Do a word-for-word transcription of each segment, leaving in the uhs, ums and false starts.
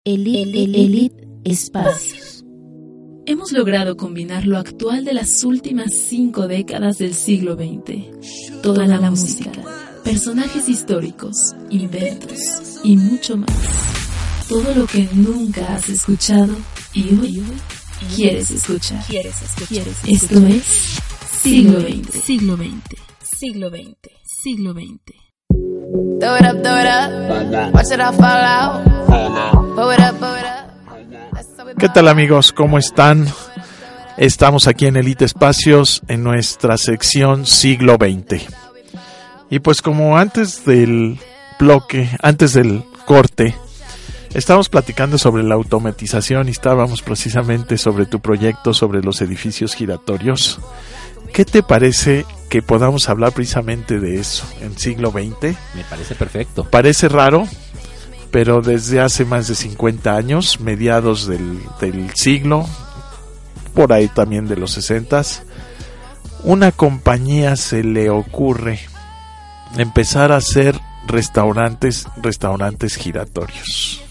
Elite, Elite Espacios. Hemos logrado combinar lo actual de las últimas cinco décadas del siglo veinte. Toda la, la música, personajes históricos, inventos y mucho más. Todo lo que nunca has escuchado y hoy quieres escuchar. ¿Quieres escuchar? Esto es Siglo veinte. Siglo veinte. Siglo veinte. Siglo veinte. Throw it up, throw it up. Watch it all fall out. Blow it up, blow it up. ¿Qué tal, amigos? ¿Cómo están? Estamos aquí en Elite Espacios en nuestra sección Siglo veinte. Y pues como antes del bloque, antes del corte, estábamos platicando sobre la automatización y estábamos precisamente sobre tu proyecto sobre los edificios giratorios. ¿Qué te parece que podamos hablar precisamente de eso en siglo veinte? Me parece perfecto. Parece raro, pero desde hace más de cincuenta años, mediados del, del siglo, por ahí también de los sesentas, una compañía se le ocurre empezar a hacer restaurantes, restaurantes giratorios.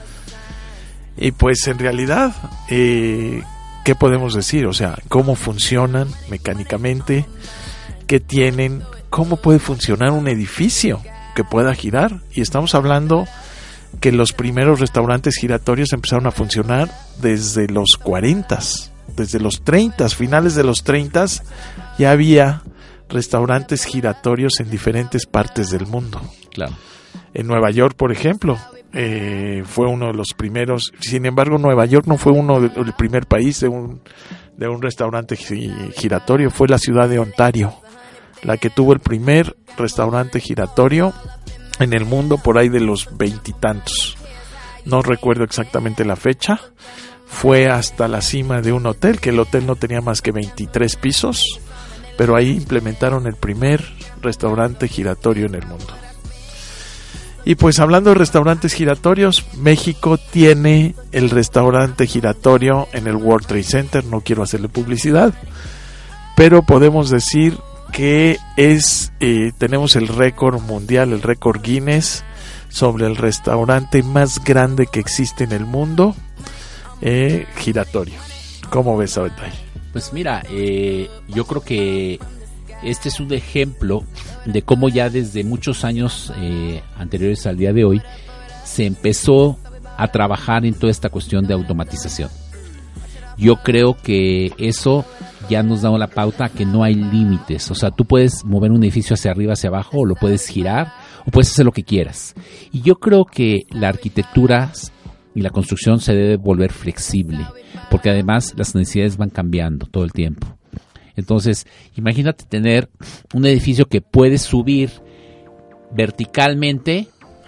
Y pues en realidad, eh, ¿qué podemos decir? O sea, ¿cómo funcionan mecánicamente? ¿Qué tienen? ¿Cómo puede funcionar un edificio que pueda girar? Y estamos hablando que los primeros restaurantes giratorios empezaron a funcionar desde los cuarentas, desde los treintas, finales de los treintas, ya había restaurantes giratorios en diferentes partes del mundo. Claro. En Nueva York, por ejemplo, eh, fue uno de los primeros. Sin embargo, Nueva York no fue uno del primer país de un de un restaurante giratorio, fue la ciudad de Ontario la que tuvo el primer restaurante giratorio en el mundo, por ahí de los veintitantos. No recuerdo exactamente la fecha. Fue hasta la cima de un hotel, que el hotel no tenía más que veintitrés pisos, pero ahí implementaron el primer restaurante giratorio en el mundo. Y pues hablando de restaurantes giratorios, México tiene el restaurante giratorio en el World Trade Center. No quiero hacerle publicidad, pero podemos decir que es eh, tenemos el récord mundial, el récord Guinness sobre el restaurante más grande que existe en el mundo, eh, giratorio. ¿Cómo ves ahorita? Pues mira, eh, yo creo que este es un ejemplo de cómo ya desde muchos años eh, anteriores al día de hoy se empezó a trabajar en toda esta cuestión de automatización. Yo creo que eso ya nos da la pauta que no hay límites. O sea, tú puedes mover un edificio hacia arriba, hacia abajo, o lo puedes girar, o puedes hacer lo que quieras. Y yo creo que la arquitectura y la construcción se debe volver flexible, porque además las necesidades van cambiando todo el tiempo. Entonces, imagínate tener un edificio que puedes subir verticalmente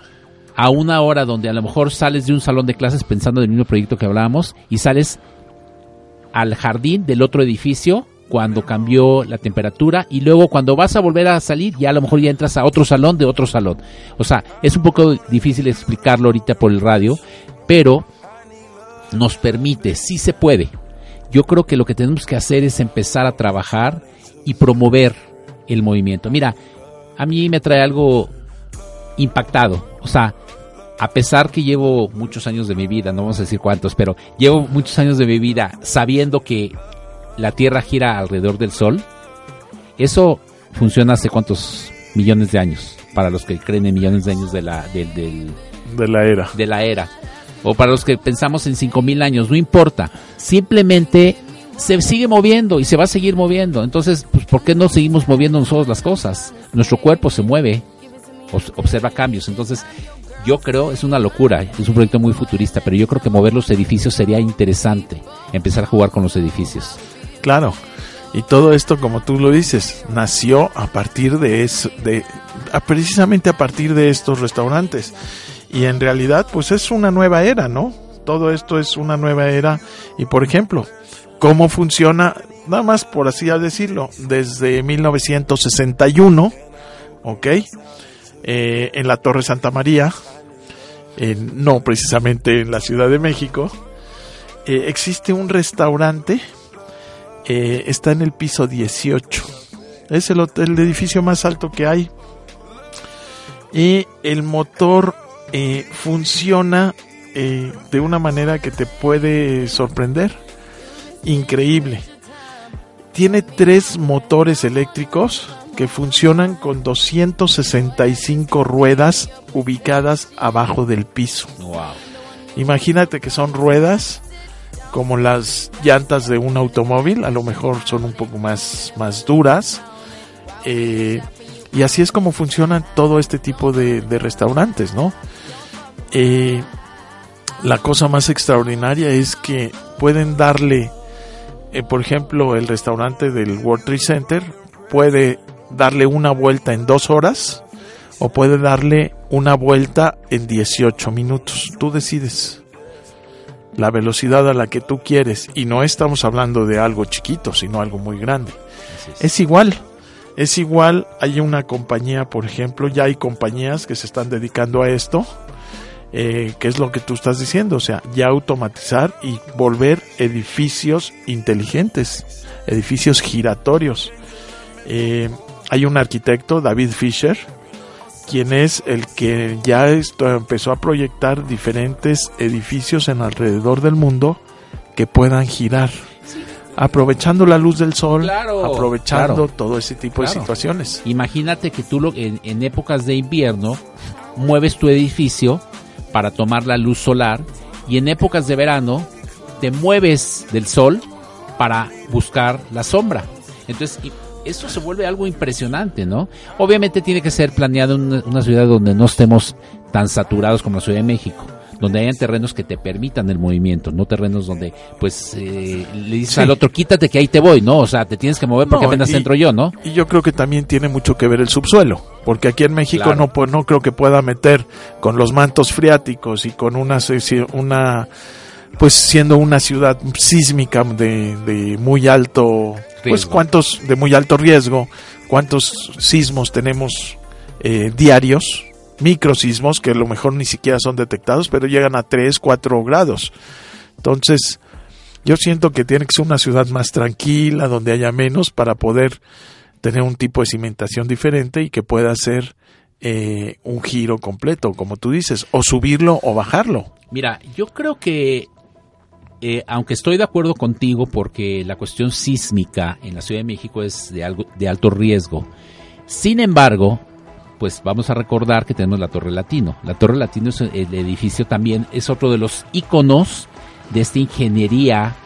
a una hora donde a lo mejor sales de un salón de clases pensando en el mismo proyecto que hablábamos y sales al jardín del otro edificio cuando cambió la temperatura, y luego cuando vas a volver a salir ya a lo mejor ya entras a otro salón de otro salón. O sea, es un poco difícil explicarlo ahorita por el radio, pero nos permite, sí se puede. Yo creo que lo que tenemos que hacer es empezar a trabajar y promover el movimiento. Mira, a mí me trae algo impactado. O sea, a pesar que llevo muchos años de mi vida, no vamos a decir cuántos, pero llevo muchos años de mi vida sabiendo que la Tierra gira alrededor del Sol, eso funciona hace cuántos millones de años, para los que creen en millones de años de la, de, del, de la era. De la era. O para los que pensamos en cinco mil años, no importa. Simplemente se sigue moviendo y se va a seguir moviendo. Entonces, pues, ¿por qué no seguimos moviendo nosotros las cosas? Nuestro cuerpo se mueve, observa cambios. Entonces, yo creo, es una locura, es un proyecto muy futurista, pero yo creo que mover los edificios sería interesante, empezar a jugar con los edificios. Claro, y todo esto, como tú lo dices, nació a partir de eso, de, a, precisamente a partir de estos restaurantes. Y en realidad, pues es una nueva era, ¿no? Todo esto es una nueva era. Y por ejemplo, ¿cómo funciona? Nada más por así decirlo, desde mil novecientos sesenta y uno, ¿ok? Eh, en la Torre Santa María, eh, no precisamente en la Ciudad de México, eh, existe un restaurante, eh, está en el piso dieciocho, es el, hotel, el edificio más alto que hay, y el motor eh, funciona eh, de una manera que te puede sorprender. Increíble. Tiene tres motores eléctricos que funcionan con doscientas sesenta y cinco ruedas ubicadas abajo del piso. Wow. Imagínate que son ruedas como las llantas de un automóvil, a lo mejor son un poco más, más duras. Eh, y así es como funcionan todo este tipo de, de restaurantes, ¿no? Eh, la cosa más extraordinaria es que pueden darle, eh, por ejemplo, el restaurante del World Trade Center puede darle una vuelta en dos horas o puede darle una vuelta en dieciocho minutos. Tú decides la velocidad a la que tú quieres, y no estamos hablando de algo chiquito, sino algo muy grande. Es. es igual, es igual, hay una compañía, por ejemplo, ya hay compañías que se están dedicando a esto, eh, que es lo que tú estás diciendo, o sea, ya automatizar y volver edificios inteligentes, edificios giratorios. Eh, hay un arquitecto, David Fisher, quien es el que ya esto empezó a proyectar diferentes edificios en alrededor del mundo que puedan girar, sí. aprovechando la luz del sol, claro, aprovechando claro, todo ese tipo claro. de situaciones. Imagínate que tú lo, en, en épocas de invierno mueves tu edificio para tomar la luz solar, y en épocas de verano te mueves del sol para buscar la sombra. Entonces eso se vuelve algo impresionante, ¿no? Obviamente tiene que ser planeado en una, una ciudad donde no estemos tan saturados como la Ciudad de México, donde hayan terrenos que te permitan el movimiento, no terrenos donde, pues, eh, le dices sí. al otro, quítate que ahí te voy, ¿no? O sea, te tienes que mover porque no, apenas y, entro yo, ¿no? Y yo creo que también tiene mucho que ver el subsuelo, porque aquí en México claro. no, no creo que pueda meter con los mantos freáticos y con una... una pues siendo una ciudad sísmica de, de muy alto riesgo. Pues cuántos de muy alto riesgo, cuántos sismos tenemos eh, diarios, microsismos que a lo mejor ni siquiera son detectados, pero llegan a tres, cuatro grados. Entonces, yo siento que tiene que ser una ciudad más tranquila, donde haya menos, para poder tener un tipo de cimentación diferente y que pueda hacer eh, un giro completo, como tú dices, o subirlo o bajarlo. Mira, yo creo que Eh, aunque estoy de acuerdo contigo porque la cuestión sísmica en la Ciudad de México es de, algo, de alto riesgo, sin embargo, pues vamos a recordar que tenemos la Torre Latino. La Torre Latino es el edificio también, es otro de los íconos de esta ingeniería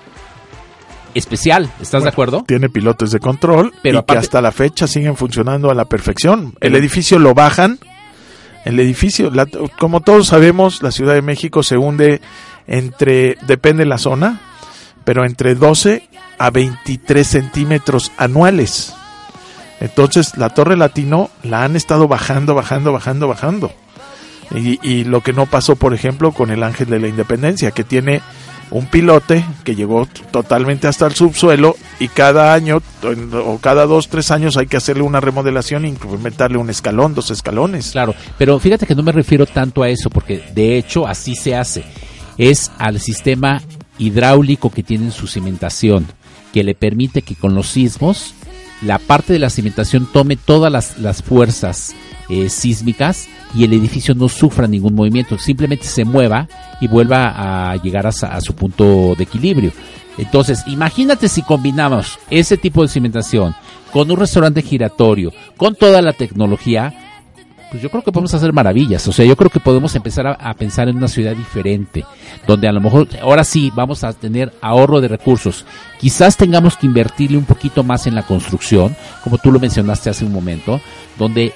especial. ¿Estás bueno, de acuerdo? Tiene pilotes de control, pero y aparte, que hasta la fecha siguen funcionando a la perfección. El edificio lo bajan, el edificio, la, como todos sabemos, la Ciudad de México se hunde entre, depende de la zona, pero entre doce a veintitrés centímetros anuales. Entonces la Torre Latino la han estado bajando, bajando, bajando, bajando. Y, y lo que no pasó, por ejemplo, con el Ángel de la Independencia, que tiene un pilote que llegó totalmente hasta el subsuelo, y cada año o cada dos, tres años hay que hacerle una remodelación e implementarle un escalón, dos escalones. Claro, pero fíjate que no me refiero tanto a eso, porque de hecho así se hace. Es al sistema hidráulico que tiene en su cimentación, que le permite que con los sismos la parte de la cimentación tome todas las, las fuerzas eh, sísmicas y el edificio no sufra ningún movimiento, simplemente se mueva y vuelva a llegar a, a su punto de equilibrio. Entonces, imagínate si combinamos ese tipo de cimentación con un restaurante giratorio, con toda la tecnología, pues yo creo que podemos hacer maravillas. O sea, yo creo que podemos empezar a, a pensar en una ciudad diferente, donde a lo mejor ahora sí vamos a tener ahorro de recursos. Quizás tengamos que invertirle un poquito más en la construcción, como tú lo mencionaste hace un momento, donde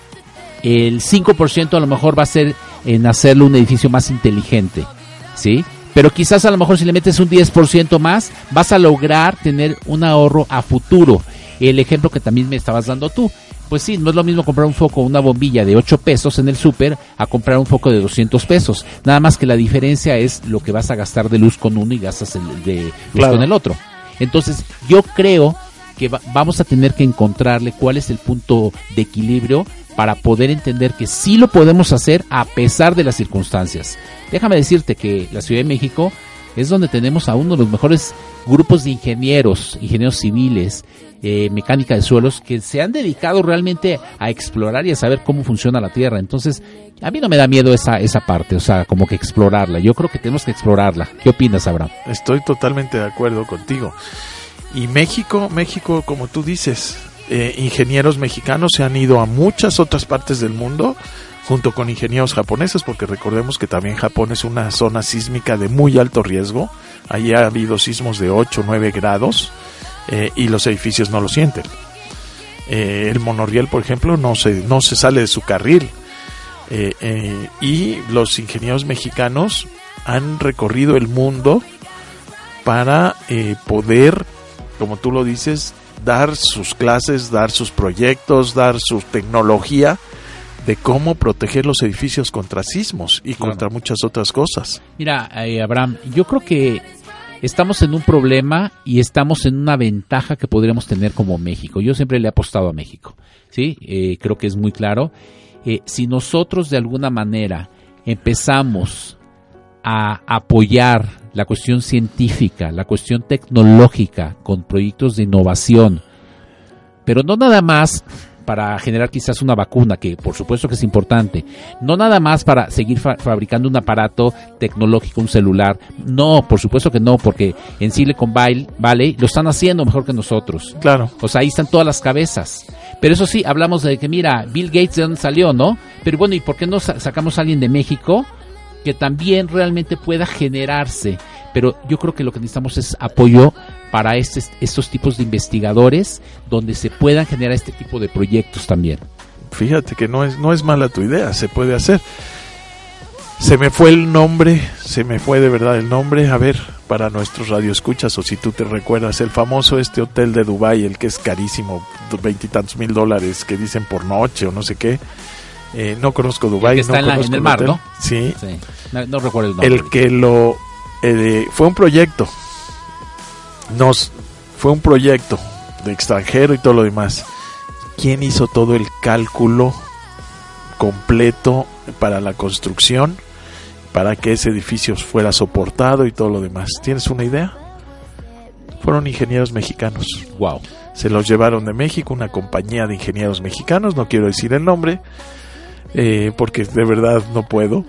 el cinco por ciento a lo mejor va a ser en hacerlo un edificio más inteligente, ¿sí? Pero quizás a lo mejor si le metes un diez por ciento más, vas a lograr tener un ahorro a futuro. El ejemplo que también me estabas dando tú. Pues sí, no es lo mismo comprar un foco o una bombilla de ocho pesos en el súper a comprar un foco de doscientos pesos. Nada más que la diferencia es lo que vas a gastar de luz con uno y gastas el de luz claro. con el otro. Entonces, yo creo que va, vamos a tener que encontrarle cuál es el punto de equilibrio para poder entender que sí lo podemos hacer a pesar de las circunstancias. Déjame decirte que la Ciudad de México es donde tenemos a uno de los mejores grupos de ingenieros, ingenieros civiles, eh, mecánica de suelos, que se han dedicado realmente a explorar y a saber cómo funciona la Tierra. Entonces, a mí no me da miedo esa esa parte, o sea, como que explorarla. Yo creo que tenemos que explorarla. ¿Qué opinas, Abraham? Estoy totalmente de acuerdo contigo. Y México, México, como tú dices, eh, ingenieros mexicanos se han ido a muchas otras partes del mundo, junto con ingenieros japoneses, porque recordemos que también Japón es una zona sísmica de muy alto riesgo. Allí ha habido sismos de ocho, nueve grados eh, y los edificios no lo sienten. Eh, el monorriel, por ejemplo, no se, no se sale de su carril. Eh, eh, y los ingenieros mexicanos han recorrido el mundo para eh, poder, como tú lo dices, dar sus clases, dar sus proyectos, dar su tecnología de cómo proteger los edificios contra sismos y claro. contra muchas otras cosas. Mira, eh, Abraham, yo creo que estamos en un problema y estamos en una ventaja que podríamos tener como México. Yo siempre le he apostado a México, ¿sí? Eh, creo que es muy claro. Eh, si nosotros de alguna manera empezamos a apoyar la cuestión científica, la cuestión tecnológica con proyectos de innovación, pero no nada más para generar quizás una vacuna, que por supuesto que es importante, no nada más para seguir fa- fabricando un aparato tecnológico, un celular, no, por supuesto que no, porque en Silicon Valley lo están haciendo mejor que nosotros. Claro. O sea, ahí están todas las cabezas. Pero eso sí, hablamos de que, mira, Bill Gates de dónde salió, ¿no? Pero bueno, ¿y por qué no sa- sacamos a alguien de México que también realmente pueda generarse? Pero yo creo que lo que necesitamos es apoyo para este, estos tipos de investigadores, donde se puedan generar este tipo de proyectos también. Fíjate que no es, no es mala tu idea, se puede hacer. Se me fue el nombre, se me fue de verdad el nombre. A ver, para nuestros radioescuchas, o si tú te recuerdas, el famoso este hotel de Dubái, el que es carísimo, veintitantos mil dólares, que dicen por noche o no sé qué. Eh, no conozco Dubái, que está no en, la, conozco en el mar, hotel. ¿no? Sí. sí. No, no recuerdo el nombre. El que lo... Eh, fue un proyecto. Nos fue un proyecto de extranjero y todo lo demás. ¿Quién hizo todo el cálculo completo para la construcción, para que ese edificio fuera soportado y todo lo demás? ¿Tienes una idea? Fueron ingenieros mexicanos. Wow. Se los llevaron de México, una compañía de ingenieros mexicanos, no quiero decir el nombre, eh, porque de verdad no puedo.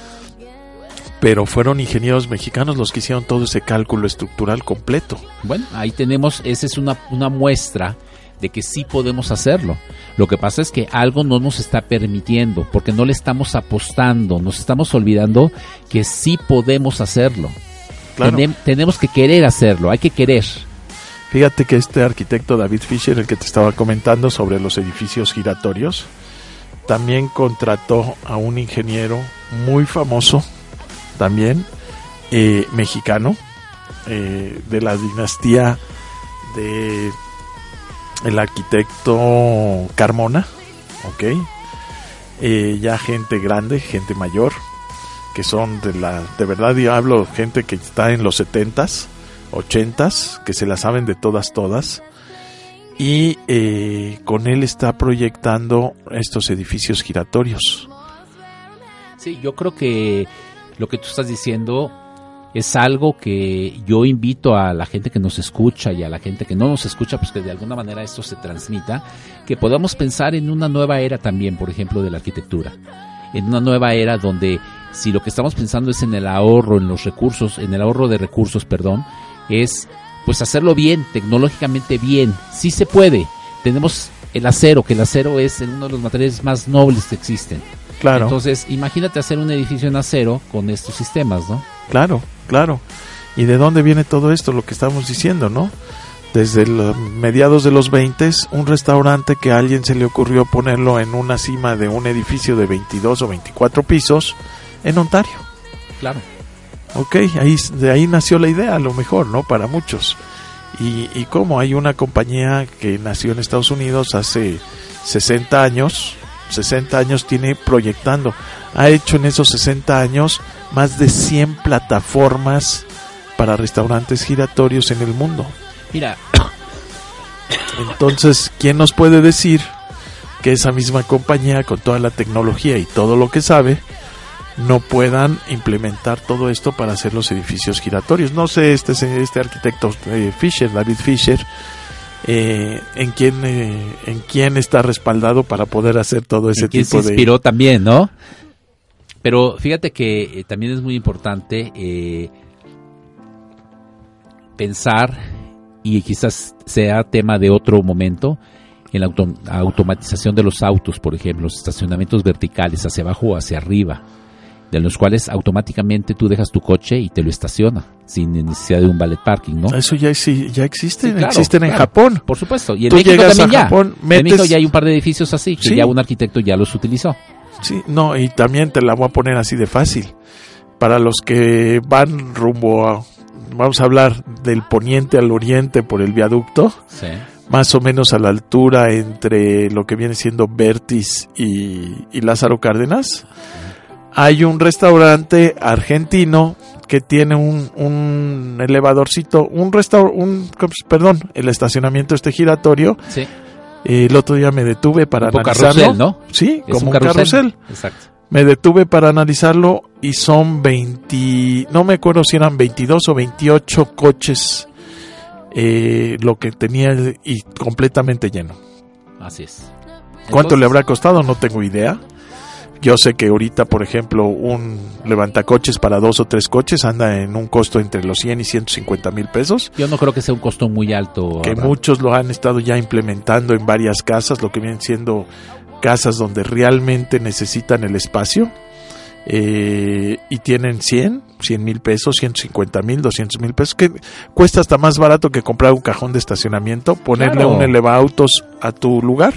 Pero fueron ingenieros mexicanos los que hicieron todo ese cálculo estructural completo. Bueno, ahí tenemos, esa es una, una muestra de que sí podemos hacerlo. Lo que pasa es que algo no nos está permitiendo, porque no le estamos apostando, nos estamos olvidando que sí podemos hacerlo. Claro. Tenem, tenemos que querer hacerlo, hay que querer. Fíjate que este arquitecto David Fisher, el que te estaba comentando sobre los edificios giratorios, también contrató a un ingeniero muy famoso, también eh, mexicano, eh, de la dinastía de el arquitecto Carmona, ok, eh, ya gente grande, gente mayor, que son de la, de verdad yo hablo gente que está en los setentas, ochentas, que se la saben de todas todas, y eh, con él está proyectando estos edificios giratorios. Sí, yo creo que lo que tú estás diciendo es algo que yo invito a la gente que nos escucha y a la gente que no nos escucha, pues que de alguna manera esto se transmita, que podamos pensar en una nueva era también, por ejemplo, de la arquitectura, en una nueva era donde si lo que estamos pensando es en el ahorro, en los recursos, en el ahorro de recursos, perdón, es pues hacerlo bien, tecnológicamente bien, sí se puede. Tenemos el acero, que el acero es uno de los materiales más nobles que existen. Claro. Entonces, imagínate hacer un edificio en acero con estos sistemas, ¿no? Claro, claro. ¿Y de dónde viene todo esto? Lo que estamos diciendo, ¿no? Desde los mediados de los veinte, un restaurante que a alguien se le ocurrió ponerlo en una cima de un edificio de veintidós o veinticuatro pisos en Ontario. Claro. Ok, ahí, de ahí nació la idea, a lo mejor, ¿no? Para muchos. Y, y cómo hay una compañía que nació en Estados Unidos hace sesenta años, sesenta años tiene proyectando, ha hecho en esos sesenta años más de cien plataformas para restaurantes giratorios en el mundo. Mira, entonces, ¿quién nos puede decir que esa misma compañía, con toda la tecnología y todo lo que sabe, no puedan implementar todo esto para hacer los edificios giratorios. No sé, este este arquitecto eh, Fisher, David Fisher, eh, en quién eh, en quién está respaldado para poder hacer todo ese tipo de... se inspiró también, ¿no? Pero fíjate que eh, también es muy importante eh, pensar, y quizás sea tema de otro momento, en la auto- automatización de los autos, por ejemplo, los estacionamientos verticales hacia abajo o hacia arriba, de los cuales automáticamente tú dejas tu coche y te lo estaciona sin necesidad de un valet parking, ¿no? Eso ya, sí, ya existe, Sí, claro, existen en claro, Japón. por supuesto. Y en Tú México llegas también a ya. Japón, En metes- México ya hay un par de edificios así, que Sí. ya un arquitecto ya los utilizó. Sí, no, y también te la voy a poner así de fácil. Para los que van rumbo a, vamos a hablar del poniente al oriente por el viaducto, Sí. más o menos a la altura entre lo que viene siendo Vertis y, y Lázaro Cárdenas, hay un restaurante argentino que tiene un, un elevadorcito, un restaur, un, perdón, el estacionamiento este giratorio. Sí. Eh, el otro día me detuve para Tipo analizarlo. carrusel, ¿no? Sí, Es como un carrusel. Exacto. Me detuve para analizarlo y son veinte, no me acuerdo si eran veintidós o veintiocho coches eh, lo que tenía y completamente lleno. Así es. ¿Cuánto Entonces, le habrá costado? No tengo idea. Yo sé que ahorita, por ejemplo, un levantacoches para dos o tres coches anda en un costo entre los cien y ciento cincuenta mil pesos. Yo no creo que sea un costo muy alto. Que Abraham. muchos lo han estado ya implementando en varias casas, lo que vienen siendo casas donde realmente necesitan el espacio. Eh, y tienen cien, cien mil pesos, ciento cincuenta mil, doscientos mil pesos, que cuesta hasta más barato que comprar un cajón de estacionamiento, ponerle Claro. un elevautos a tu lugar.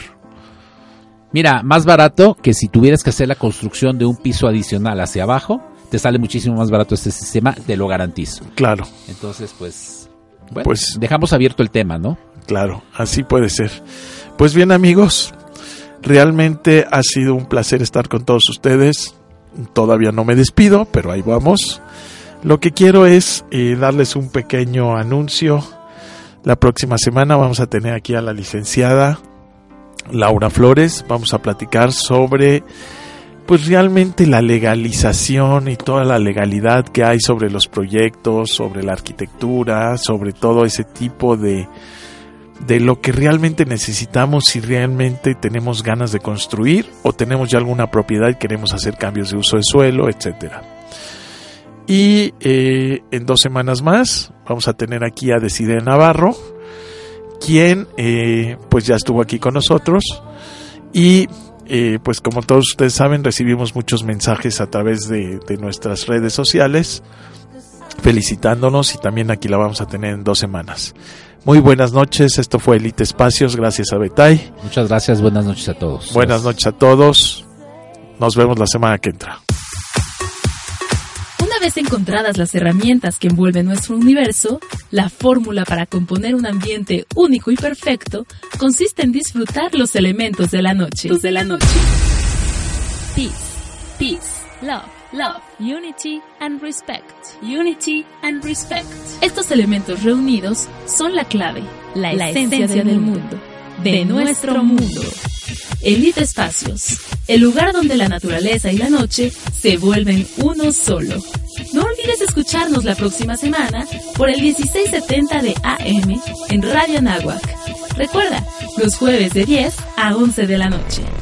Mira, más barato que si tuvieras que hacer la construcción de un piso adicional hacia abajo, te sale muchísimo más barato este sistema, te lo garantizo. Claro, Entonces, pues, bueno, Pues- dejamos abierto el tema, ¿no? claro, así puede ser. Pues bien, amigos, realmente ha sido un placer estar con todos ustedes. Todavía no me despido, pero ahí vamos. Lo que quiero es eh, darles un pequeño anuncio. La próxima semana vamos a tener aquí a la licenciada Laura Flores. Vamos a platicar sobre, pues realmente la legalización y toda la legalidad que hay sobre los proyectos, sobre la arquitectura, sobre todo ese tipo de, de lo que realmente necesitamos si realmente tenemos ganas de construir o tenemos ya alguna propiedad y queremos hacer cambios de uso de suelo, etcétera. Y eh, en dos semanas más vamos a tener aquí a Decide Navarro, quien eh, pues ya estuvo aquí con nosotros y eh, pues como todos ustedes saben, recibimos muchos mensajes a través de, de nuestras redes sociales felicitándonos, y también aquí la vamos a tener en dos semanas. Muy buenas noches, esto fue Elite Espacios, gracias a Betay. Muchas gracias, buenas noches a todos. Buenas noches a todos, nos vemos la semana que entra. Una vez encontradas las herramientas que envuelven nuestro universo, la fórmula para componer un ambiente único y perfecto consiste en disfrutar los elementos de la noche. De la noche. Peace, peace, love, love, unity and respect, unity and respect. Estos elementos reunidos son la clave, la, La esencia, esencia del del mundo, de nuestro mundo. Elite Espacios, el lugar donde la naturaleza y la noche se vuelven uno solo. No olvides escucharnos la próxima semana por el dieciséis setenta de A M en Radio Anáhuac. Recuerda, los jueves de diez a once de la noche.